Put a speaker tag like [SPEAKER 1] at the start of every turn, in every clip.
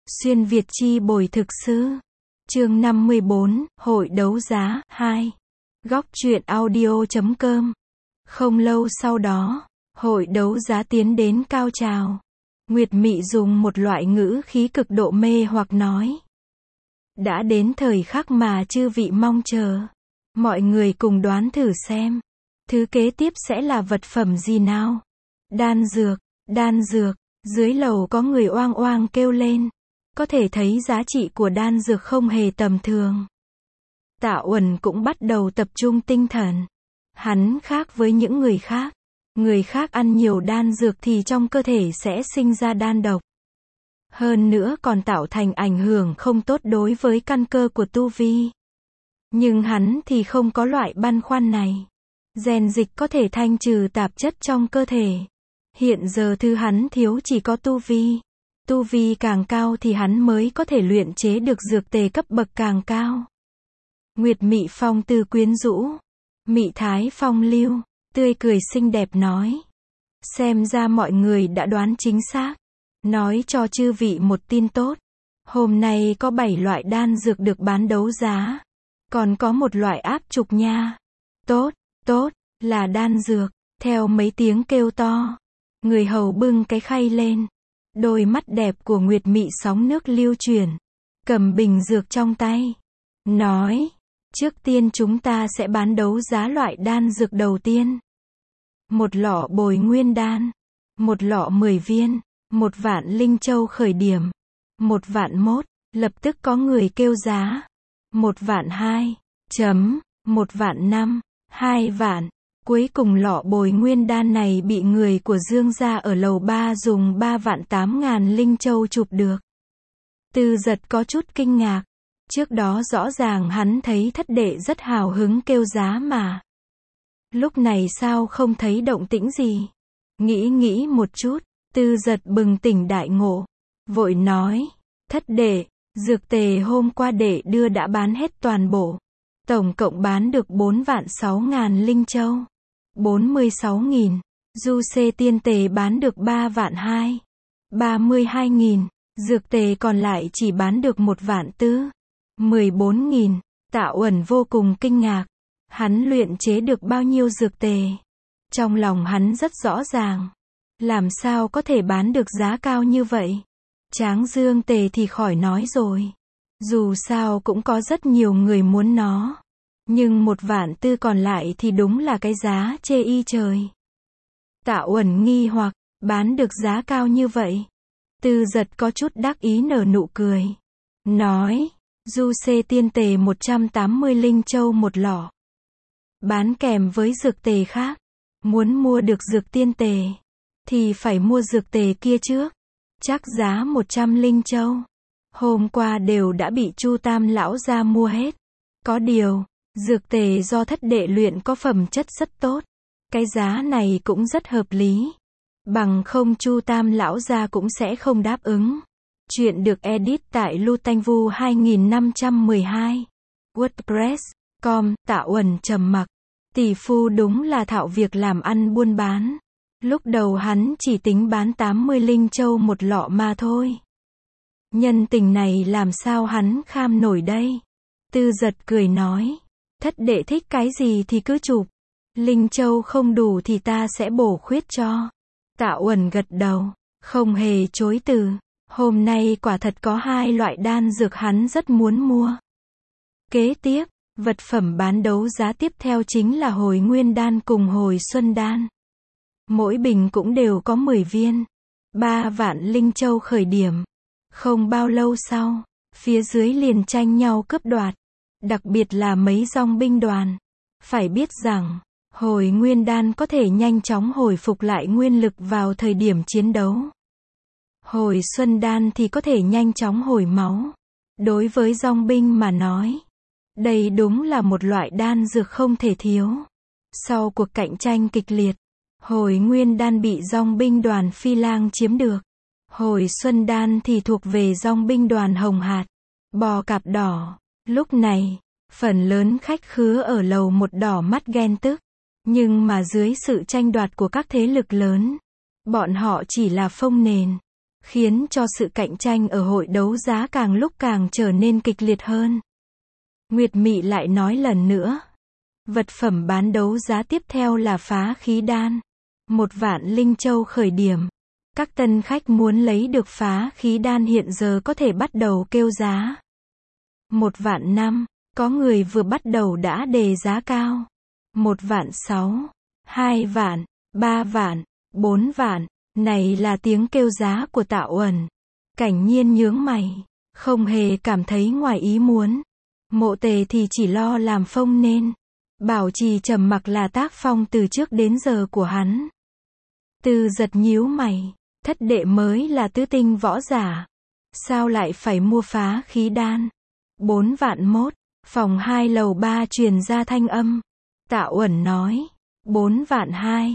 [SPEAKER 1] Xuyên Việt chi bồi thực sư. Chương 54, Hội đấu giá 2. Góc truyện audio.com. Không lâu sau đó, hội đấu giá tiến đến cao trào. Nguyệt Mị dùng một loại ngữ khí cực độ mê hoặc nói: đã đến thời khắc mà chư vị mong chờ. Mọi người cùng đoán thử xem, thứ kế tiếp sẽ là vật phẩm gì nào? Đan dược, đan dược. Dưới lầu có người oang oang kêu lên. Có thể thấy giá trị của đan dược không hề tầm thường. Tạ Uẩn cũng bắt đầu tập trung tinh thần. Hắn khác với những người khác. Người khác ăn nhiều đan dược thì trong cơ thể sẽ sinh ra đan độc. Hơn nữa còn tạo thành ảnh hưởng không tốt đối với căn cơ của tu vi. Nhưng hắn thì không có loại băn khoăn này. Rèn dịch có thể thanh trừ tạp chất trong cơ thể. Hiện giờ thứ hắn thiếu chỉ có tu vi. Tu vi càng cao thì hắn mới có thể luyện chế được dược tề cấp bậc càng cao. Nguyệt Mị phong tư quyến rũ, mị thái phong lưu, tươi cười xinh đẹp nói: xem ra mọi người đã đoán chính xác. Nói cho chư vị một tin tốt. Hôm nay có 7 loại đan dược được bán đấu giá. Còn có một loại áp trục nha. Tốt, tốt, là đan dược. Theo mấy tiếng kêu to, người hầu bưng cái khay lên. Đôi mắt đẹp của Nguyệt Mị sóng nước lưu chuyển, cầm bình dược trong tay, nói: trước tiên chúng ta sẽ bán đấu giá loại đan dược đầu tiên. Một lọ bồi nguyên đan, một lọ 10 viên, 1 vạn linh châu khởi điểm, 1 vạn mốt. Lập tức có người kêu giá 1 vạn 2, 1 vạn 5, 2 vạn. Cuối cùng lọ bồi nguyên đan này bị người của Dương gia ở lầu 3 dùng 3 vạn 8 ngàn linh châu chụp được. Tư Giật có chút kinh ngạc. Trước đó rõ ràng hắn thấy thất đệ rất hào hứng kêu giá mà. Lúc này sao không thấy động tĩnh gì? Nghĩ một chút, Tư Giật bừng tỉnh đại ngộ. Vội nói: thất đệ, dược tề hôm qua đệ đưa đã bán hết toàn bộ. Tổng cộng bán được 4 vạn 6 ngàn linh châu. 46.000. Du xê tiên tề bán được 3 vạn 2. 32.000. Dược tề còn lại chỉ bán được 1 vạn 4. 14.000. Tạ Uẩn vô cùng kinh ngạc. Hắn luyện chế được bao nhiêu dược tề? Trong lòng hắn rất rõ ràng. Làm sao có thể bán được giá cao như vậy? Tráng dương tề thì khỏi nói rồi. Dù sao cũng có rất nhiều người muốn nó. Nhưng 1 vạn 4 còn lại thì đúng là cái giá chê y trời. Tạ Uẩn nghi hoặc, bán được giá cao như vậy. Tư Giật có chút đắc ý nở nụ cười. Nói: du xê tiên tề 180 linh châu một lọ. Bán kèm với dược tề khác. Muốn mua được dược tiên tề thì phải mua dược tề kia trước. Chắc giá 100 linh châu. Hôm qua đều đã bị Chu Tam lão gia mua hết. Có điều, dược tề do thất đệ luyện có phẩm chất rất tốt. Cái giá này cũng rất hợp lý. Bằng không Chu Tam lão gia cũng sẽ không đáp ứng. Chuyện được edit tại Lutanvu 2512. WordPress.com. Tạ Uẩn trầm mặc. Tỷ phu đúng là thạo việc làm ăn buôn bán. Lúc đầu hắn chỉ tính bán 80 linh châu một lọ mà thôi. Nhân tình này làm sao hắn kham nổi đây? Tư Giật cười nói: thất đệ thích cái gì thì cứ chụp. Linh châu không đủ thì ta sẽ bổ khuyết cho. Tạ Uẩn gật đầu, không hề chối từ. Hôm nay quả thật có 2 loại đan dược hắn rất muốn mua. Kế tiếp, vật phẩm bán đấu giá tiếp theo chính là hồi nguyên đan cùng hồi xuân đan. Mỗi bình cũng đều có 10 viên. 3 vạn linh châu khởi điểm. Không bao lâu sau, phía dưới liền tranh nhau cướp đoạt. Đặc biệt là mấy dòng binh đoàn. Phải biết rằng, hồi nguyên đan có thể nhanh chóng hồi phục lại nguyên lực vào thời điểm chiến đấu. Hồi xuân đan thì có thể nhanh chóng hồi máu. Đối với dòng binh mà nói, đây đúng là một loại đan dược không thể thiếu. Sau cuộc cạnh tranh kịch liệt, hồi nguyên đan bị dòng binh đoàn Phi Lang chiếm được. Hồi xuân đan thì thuộc về dòng binh đoàn Hồng Hạt, Bò Cạp Đỏ. Lúc này, phần lớn khách khứa ở lầu 1 đỏ mắt ghen tức. Nhưng mà dưới sự tranh đoạt của các thế lực lớn, bọn họ chỉ là phông nền. khiến cho sự cạnh tranh ở hội đấu giá càng lúc càng trở nên kịch liệt hơn. Nguyệt Mị lại nói lần nữa. Vật phẩm bán đấu giá tiếp theo là phá khí đan. 1.000.000 linh châu khởi điểm. Các tân khách muốn lấy được phá khí đan hiện giờ có thể bắt đầu kêu giá. 1.500.000, có người vừa bắt đầu đã đề giá cao. 1.600.000, 2.000.000, 3.000.000, 4.000.000, này là tiếng kêu giá của Tạ Uẩn. Cảnh Nhiên nhướng mày, không hề cảm thấy ngoài ý muốn. Mộ Tề thì chỉ lo làm phông nên. Bảo trì trầm mặc là tác phong từ trước đến giờ của hắn. Tư Giật nhíu mày, thất đệ mới là tứ tinh võ giả. Sao lại phải mua phá khí đan? 4.100.000, phòng 2 lầu 3 truyền ra thanh âm. Tạ Uẩn nói, 4.200.000,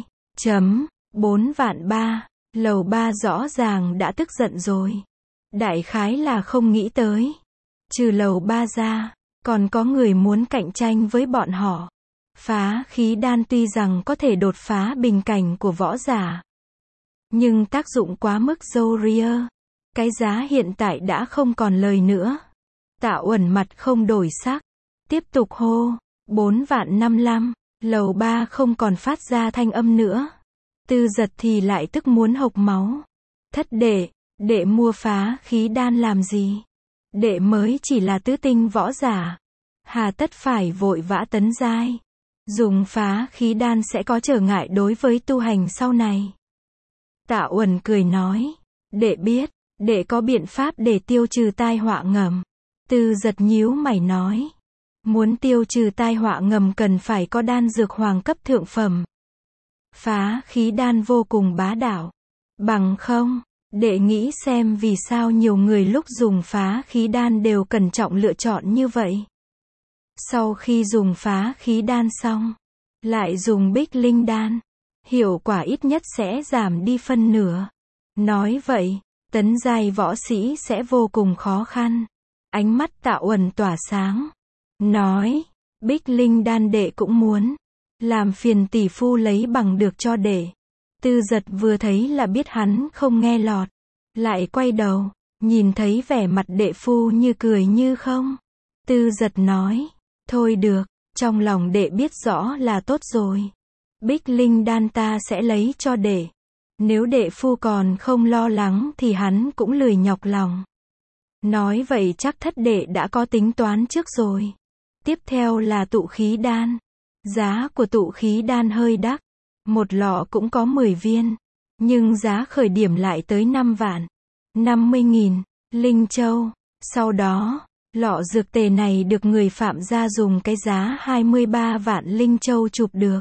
[SPEAKER 1] 4.300.000, lầu 3 rõ ràng đã tức giận rồi. Đại khái là không nghĩ tới. Trừ lầu 3 ra, còn có người muốn cạnh tranh với bọn họ. Phá khí đan tuy rằng có thể đột phá bình cảnh của võ giả, nhưng tác dụng quá mức dâu ria. Cái giá hiện tại đã không còn lời nữa. Tạ Uẩn mặt không đổi sắc, tiếp tục hô, 4.500.000, lầu 3 không còn phát ra thanh âm nữa. Tư Giật thì lại tức muốn hộc máu. Thất đệ, đệ mua phá khí đan làm gì? Đệ mới chỉ là tứ tinh võ giả, hà tất phải vội vã tấn giai. Dùng phá khí đan sẽ có trở ngại đối với tu hành sau này. Tạ Uẩn cười nói, đệ biết, đệ có biện pháp để tiêu trừ tai họa ngầm. Tư Giật nhíu mày nói, muốn tiêu trừ tai họa ngầm cần phải có đan dược hoàng cấp thượng phẩm. Phá khí đan vô cùng bá đạo. Bằng không, đệ nghĩ xem vì sao nhiều người lúc dùng phá khí đan đều cẩn trọng lựa chọn như vậy. Sau khi dùng phá khí đan xong, lại dùng bích linh đan, hiệu quả ít nhất sẽ giảm đi phân nửa. Nói vậy, tấn giai võ sĩ sẽ vô cùng khó khăn. Ánh mắt Tạ Uẩn tỏa sáng. Nói, bích linh đan đệ cũng muốn. Làm phiền tỷ phu lấy bằng được cho đệ. Tư Giật vừa thấy là biết hắn không nghe lọt. Lại quay đầu, nhìn thấy vẻ mặt đệ phu như cười như không. Tư Giật nói, thôi được, trong lòng đệ biết rõ là tốt rồi. Bích linh đan ta sẽ lấy cho đệ. Nếu đệ phu còn không lo lắng thì hắn cũng lười nhọc lòng. Nói vậy chắc thất đệ đã có tính toán trước rồi. Tiếp theo là tụ khí đan. Giá của tụ khí đan hơi đắt. Một lọ cũng có 10 viên. Nhưng giá khởi điểm lại tới 5.000.000, 50.000, linh châu. Sau đó, lọ dược tề này được người Phạm gia dùng cái giá 23.000.000 linh châu chụp được.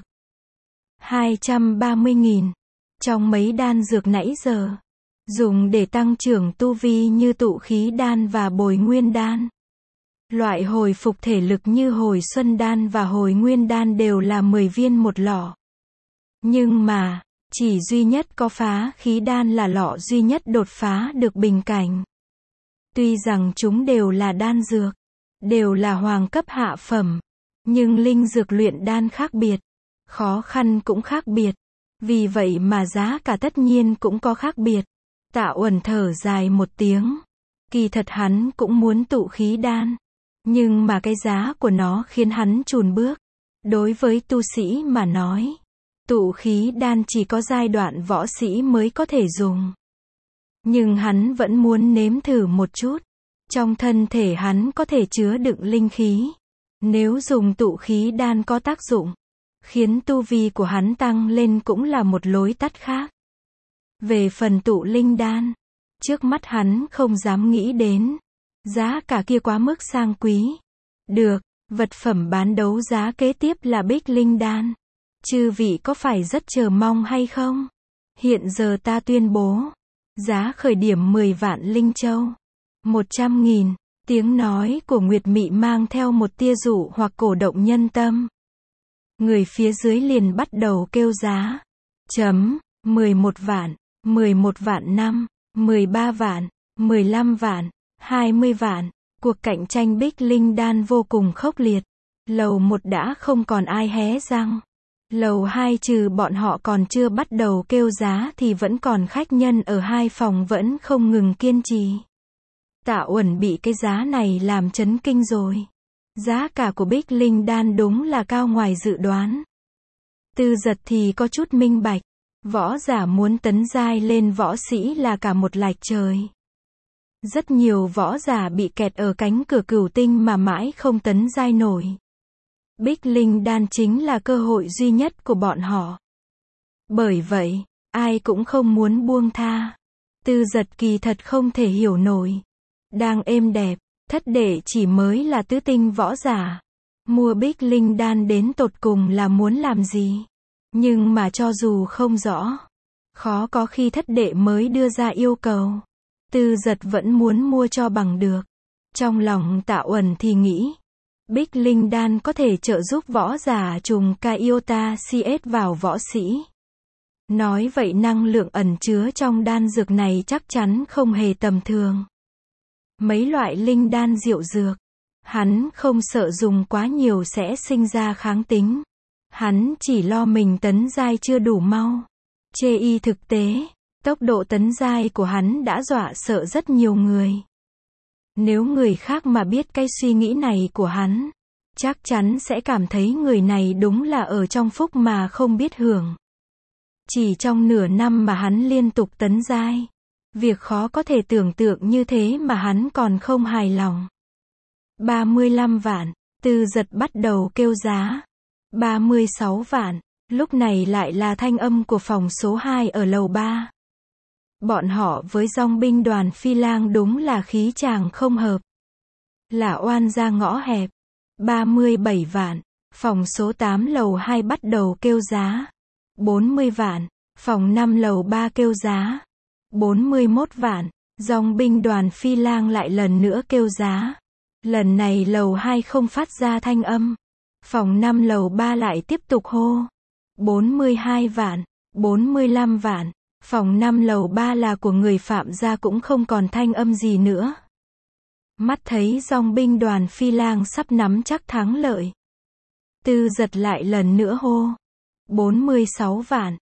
[SPEAKER 1] 230.000. Trong mấy đan dược nãy giờ, dùng để tăng trưởng tu vi như tụ khí đan và bồi nguyên đan. Loại hồi phục thể lực như hồi xuân đan và hồi nguyên đan đều là 10 viên một lọ. Nhưng mà, chỉ duy nhất có phá khí đan là lọ duy nhất đột phá được bình cảnh. Tuy rằng chúng đều là đan dược, đều là hoàng cấp hạ phẩm, nhưng linh dược luyện đan khác biệt, khó khăn cũng khác biệt. Vì vậy mà giá cả tất nhiên cũng có khác biệt. Tạ Uẩn thở dài một tiếng. Kỳ thật hắn cũng muốn tụ khí đan. Nhưng mà cái giá của nó khiến hắn chùn bước. Đối với tu sĩ mà nói, tụ khí đan chỉ có giai đoạn võ sĩ mới có thể dùng. Nhưng hắn vẫn muốn nếm thử một chút. Trong thân thể hắn có thể chứa đựng linh khí. Nếu dùng tụ khí đan có tác dụng, khiến tu vi của hắn tăng lên cũng là một lối tắt khác. Về phần tụ linh đan, trước mắt hắn không dám nghĩ đến. Giá cả kia quá mức sang quý. Được, vật phẩm bán đấu giá kế tiếp là bích linh đan. Chư vị có phải rất chờ mong hay không? Hiện giờ ta tuyên bố, giá khởi điểm 10.000.000 linh châu. 100.000, tiếng nói của Nguyệt Mị mang theo một tia dụ hoặc cổ động nhân tâm. Người phía dưới liền bắt đầu kêu giá. 11.000.000, 11.500.000, 13.000.000, 15.000.000, 20.000.000. Cuộc cạnh tranh bích linh đan vô cùng khốc liệt. Lầu 1 đã không còn ai hé răng. Lầu 2 trừ bọn họ còn chưa bắt đầu kêu giá thì vẫn còn khách nhân ở 2 phòng vẫn không ngừng kiên trì. Tạ Uẩn bị cái giá này làm chấn kinh rồi. Giá cả của Bích Linh đan đúng là cao ngoài dự đoán. Tư Giật thì có chút minh bạch. Võ giả muốn tấn giai lên võ sĩ là cả một lạch trời. Rất nhiều võ giả bị kẹt ở cánh cửa cửu tinh mà mãi không tấn giai nổi. Bích Linh đan chính là cơ hội duy nhất của bọn họ. Bởi vậy, ai cũng không muốn buông tha. Tư Giật kỳ thật không thể hiểu nổi. Đang êm đẹp, thất đệ chỉ mới là tứ tinh võ giả. Mua Bích Linh đan đến tột cùng là muốn làm gì? Nhưng mà cho dù không rõ, khó có khi thất đệ mới đưa ra yêu cầu. Tư Giật vẫn muốn mua cho bằng được. Trong lòng Tạ Uẩn thì nghĩ, Bích Linh đan có thể trợ giúp võ giả trùng Kaiota CS vào võ sĩ. Nói vậy năng lượng ẩn chứa trong đan dược này chắc chắn không hề tầm thường. Mấy loại linh đan diệu dược, hắn không sợ dùng quá nhiều sẽ sinh ra kháng tính. Hắn chỉ lo mình tấn giai chưa đủ mau. Chê y thực tế, tốc độ tấn giai của hắn đã dọa sợ rất nhiều người. Nếu người khác mà biết cái suy nghĩ này của hắn, chắc chắn sẽ cảm thấy người này đúng là ở trong phúc mà không biết hưởng. Chỉ trong nửa năm mà hắn liên tục tấn giai. Việc khó có thể tưởng tượng như thế mà hắn còn không hài lòng. 35 vạn, Tư Giật bắt đầu kêu giá. 36 vạn, lúc này lại là thanh âm của phòng số 2 ở lầu 3. Bọn họ với dòng binh đoàn Phi Lang đúng là khí chàng không hợp. Là oan ra ngõ hẹp. 37 vạn, phòng số 8 lầu 2 bắt đầu kêu giá. 40 vạn, phòng 5 lầu 3 kêu giá. 41 vạn, dòng binh đoàn Phi Lang lại lần nữa kêu giá. Lần này lầu 2 không phát ra thanh âm. Phòng 5 lầu 3 lại tiếp tục hô. 42 vạn, 45 vạn, phòng 5 lầu 3 là của người Phạm gia cũng không còn thanh âm gì nữa. Mắt thấy dòng binh đoàn Phi Lang sắp nắm chắc thắng lợi. Tư Giật lại lần nữa hô. 46 vạn,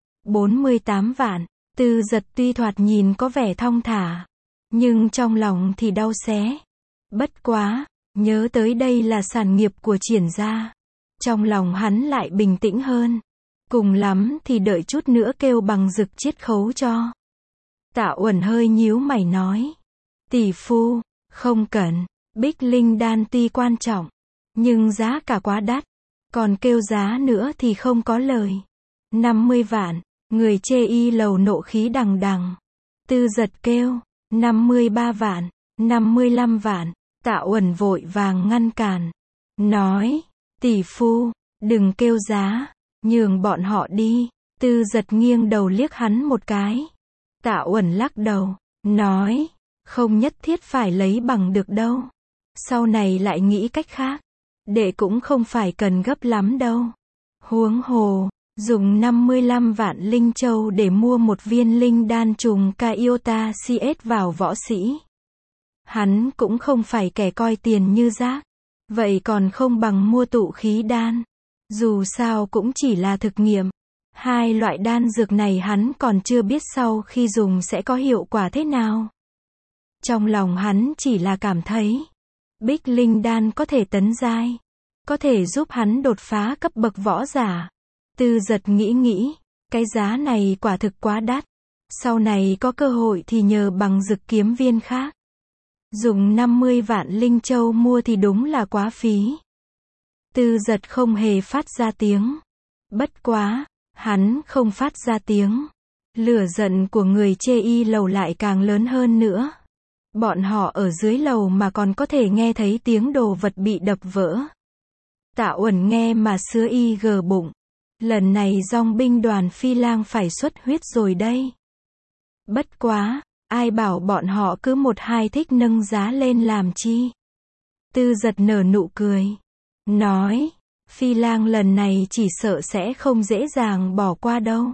[SPEAKER 1] 48 vạn, Tư Giật tuy thoạt nhìn có vẻ thong thả, nhưng trong lòng thì đau xé. Bất quá, nhớ tới đây là sản nghiệp của Triển gia. Trong lòng hắn lại bình tĩnh hơn. Cùng lắm thì đợi chút nữa kêu bằng dực chiết khấu cho. Tạ Uẩn hơi nhíu mày nói. Tỷ phu, không cần, Bích Linh đan tuy quan trọng, nhưng giá cả quá đắt. Còn kêu giá nữa thì không có lời. 50 vạn, người chê y lầu nộ khí đằng đằng. Tư Giật kêu. 53 vạn, 55 vạn, Tạ Uẩn vội vàng ngăn cản. Nói. Tỷ phu, đừng kêu giá, nhường bọn họ đi. Tư Giật nghiêng đầu liếc hắn một cái. Tạ Uẩn lắc đầu, nói, không nhất thiết phải lấy bằng được đâu. Sau này lại nghĩ cách khác. Đệ cũng không phải cần gấp lắm đâu. Huống hồ, dùng 55 vạn linh châu để mua một viên linh đan trùng Kaiota CS vào võ sĩ. Hắn cũng không phải kẻ coi tiền như rác. Vậy còn không bằng mua tụ khí đan. Dù sao cũng chỉ là thực nghiệm. Hai loại đan dược này hắn còn chưa biết sau khi dùng sẽ có hiệu quả thế nào. Trong lòng hắn chỉ là cảm thấy Bích Linh đan có thể tấn giai, có thể giúp hắn đột phá cấp bậc võ giả. Tư Giật nghĩ, cái giá này quả thực quá đắt. Sau này có cơ hội thì nhờ bằng dực kiếm viên khác. Dùng 50 vạn linh châu mua thì đúng là quá phí. Tư Giật không hề phát ra tiếng. Bất quá, hắn không phát ra tiếng. Lửa giận của người chê y lầu lại càng lớn hơn nữa. Bọn họ ở dưới lầu mà còn có thể nghe thấy tiếng đồ vật bị đập vỡ. Tạ Uẩn nghe mà sứa y gờ bụng. Lần này dòng binh đoàn Phi Lang phải xuất huyết rồi đây. Bất quá, ai bảo bọn họ cứ một hai thích nâng giá lên làm chi. Tư Giật nở nụ cười. Nói, Phi Lang lần này chỉ sợ sẽ không dễ dàng bỏ qua đâu.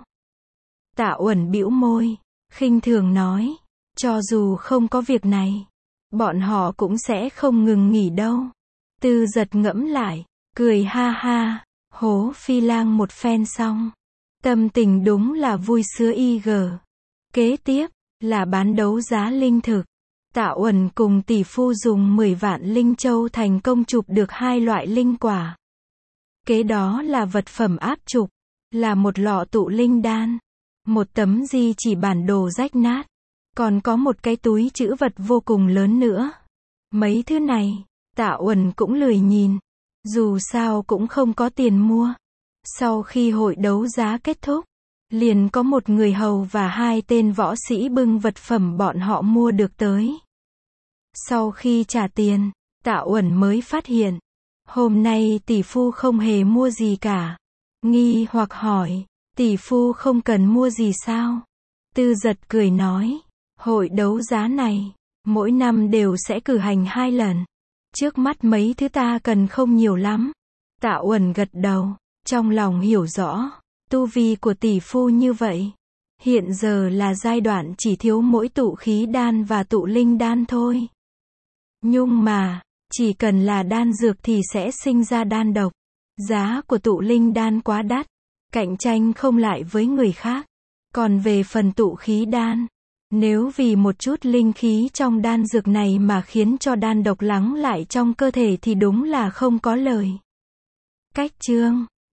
[SPEAKER 1] Tạ Uẩn bĩu môi, khinh thường nói, cho dù không có việc này, bọn họ cũng sẽ không ngừng nghỉ đâu. Tư Giật ngẫm lại, cười ha ha, Hố Phi Lang một phen xong. Tâm tình đúng là vui sướng IG. Kế tiếp, là bán đấu giá linh thực. Tạ Uẩn cùng tỷ phu dùng 10 vạn linh châu thành công chụp được 2 loại linh quả. Kế đó là vật phẩm áp trục, là một lọ tụ linh đan, một tấm di chỉ bản đồ rách nát, còn có một cái túi trữ vật vô cùng lớn nữa. Mấy thứ này, Tạ Uẩn cũng lười nhìn, dù sao cũng không có tiền mua. Sau khi hội đấu giá kết thúc, liền có một người hầu và 2 tên võ sĩ bưng vật phẩm bọn họ mua được tới. Sau khi trả tiền, Tạ Uẩn mới phát hiện, hôm nay tỷ phu không hề mua gì cả. Nghi hoặc hỏi, tỷ phu không cần mua gì sao? Tư Giật cười nói, hội đấu giá này, mỗi năm đều sẽ cử hành 2 lần. Trước mắt mấy thứ ta cần không nhiều lắm. Tạ Uẩn gật đầu, trong lòng hiểu rõ, tu vi của tỷ phu như vậy. Hiện giờ là giai đoạn chỉ thiếu mỗi tụ khí đan và tụ linh đan thôi. Nhưng mà, chỉ cần là đan dược thì sẽ sinh ra đan độc. Giá của tụ linh đan quá đắt, cạnh tranh không lại với người khác. Còn về phần tụ khí đan, nếu vì một chút linh khí trong đan dược này mà khiến cho đan độc lắng lại trong cơ thể thì đúng là không có lời. Cách chương